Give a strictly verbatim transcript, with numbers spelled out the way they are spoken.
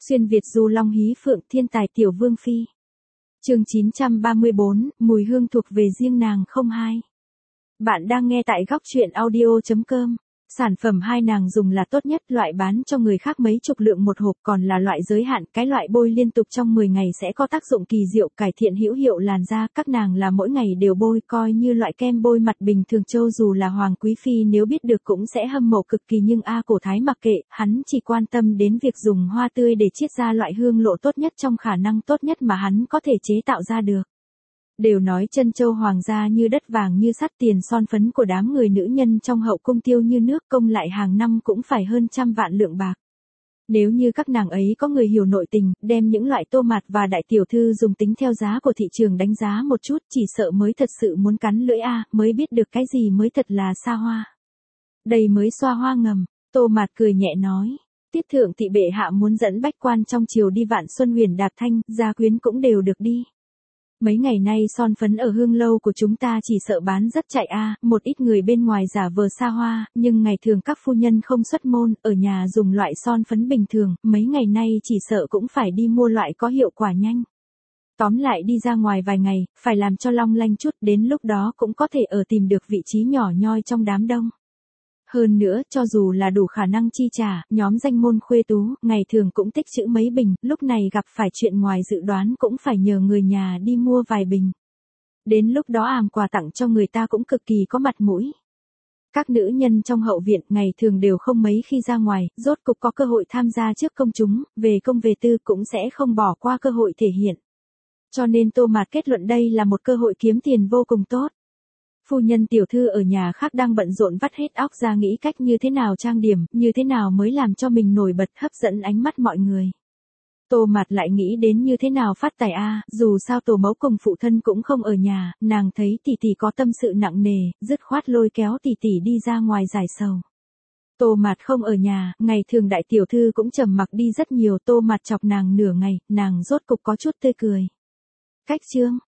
Xuyên Việt du long hí phượng thiên tài tiểu vương phi. Chương chín trăm ba mươi bốn, mùi hương thuộc về riêng nàng không hai. Bạn đang nghe tại góc truyện audio chấm com. Sản phẩm hai nàng dùng là tốt nhất, loại bán cho người khác mấy chục lượng một hộp, còn là loại giới hạn, cái loại bôi liên tục trong mười ngày sẽ có tác dụng kỳ diệu, cải thiện hữu hiệu làn da. Các nàng là mỗi ngày đều bôi, coi như loại kem bôi mặt bình thường. Cho dù là hoàng quý phi nếu biết được cũng sẽ hâm mộ cực kỳ, nhưng A Cổ Thái mặc kệ, hắn chỉ quan tâm đến việc dùng hoa tươi để chiết ra loại hương lộ tốt nhất trong khả năng tốt nhất mà hắn có thể chế tạo ra được. Đều nói Trân Châu hoàng gia như đất vàng như sắt, tiền son phấn của đám người nữ nhân trong hậu cung tiêu như nước, công lại hàng năm cũng phải hơn trăm vạn lượng bạc. Nếu như các nàng ấy có người hiểu nội tình, đem những loại tô mạt và đại tiểu thư dùng tính theo giá của thị trường đánh giá một chút, chỉ sợ mới thật sự muốn cắn lưỡi a, mới biết được cái gì mới thật là xa hoa. Đây mới xoa hoa ngầm, Tô Mạt cười nhẹ nói. Tiếp thượng thị bệ hạ muốn dẫn bách quan trong triều đi Vạn Xuân Huyền Đạp Thanh, gia quyến cũng đều được đi. Mấy ngày nay son phấn ở hương lâu của chúng ta chỉ sợ bán rất chạy a, một ít người bên ngoài giả vờ xa hoa, nhưng ngày thường các phu nhân không xuất môn, ở nhà dùng loại son phấn bình thường, mấy ngày nay chỉ sợ cũng phải đi mua loại có hiệu quả nhanh. Tóm lại đi ra ngoài vài ngày, phải làm cho long lanh chút, đến lúc đó cũng có thể ở tìm được vị trí nhỏ nhoi trong đám đông. Hơn nữa, cho dù là đủ khả năng chi trả, nhóm danh môn khuê tú, ngày thường cũng tích trữ mấy bình, lúc này gặp phải chuyện ngoài dự đoán cũng phải nhờ người nhà đi mua vài bình. Đến lúc đó àm quà tặng cho người ta cũng cực kỳ có mặt mũi. Các nữ nhân trong hậu viện ngày thường đều không mấy khi ra ngoài, rốt cục có cơ hội tham gia trước công chúng, về công về tư cũng sẽ không bỏ qua cơ hội thể hiện. Cho nên Tô Mạt kết luận đây là một cơ hội kiếm tiền vô cùng tốt. Phu nhân tiểu thư ở nhà khác đang bận rộn vắt hết óc ra nghĩ cách như thế nào trang điểm, như thế nào mới làm cho mình nổi bật hấp dẫn ánh mắt mọi người. Tô Mạt lại nghĩ đến như thế nào phát tài a, dù sao tổ mẫu cùng phụ thân cũng không ở nhà, nàng thấy tỷ tỷ có tâm sự nặng nề, dứt khoát lôi kéo tỷ tỷ đi ra ngoài giải sầu. Tô Mạt không ở nhà, ngày thường đại tiểu thư cũng trầm mặc đi rất nhiều, Tô Mạt chọc nàng nửa ngày, nàng rốt cục có chút tươi cười. Cách chương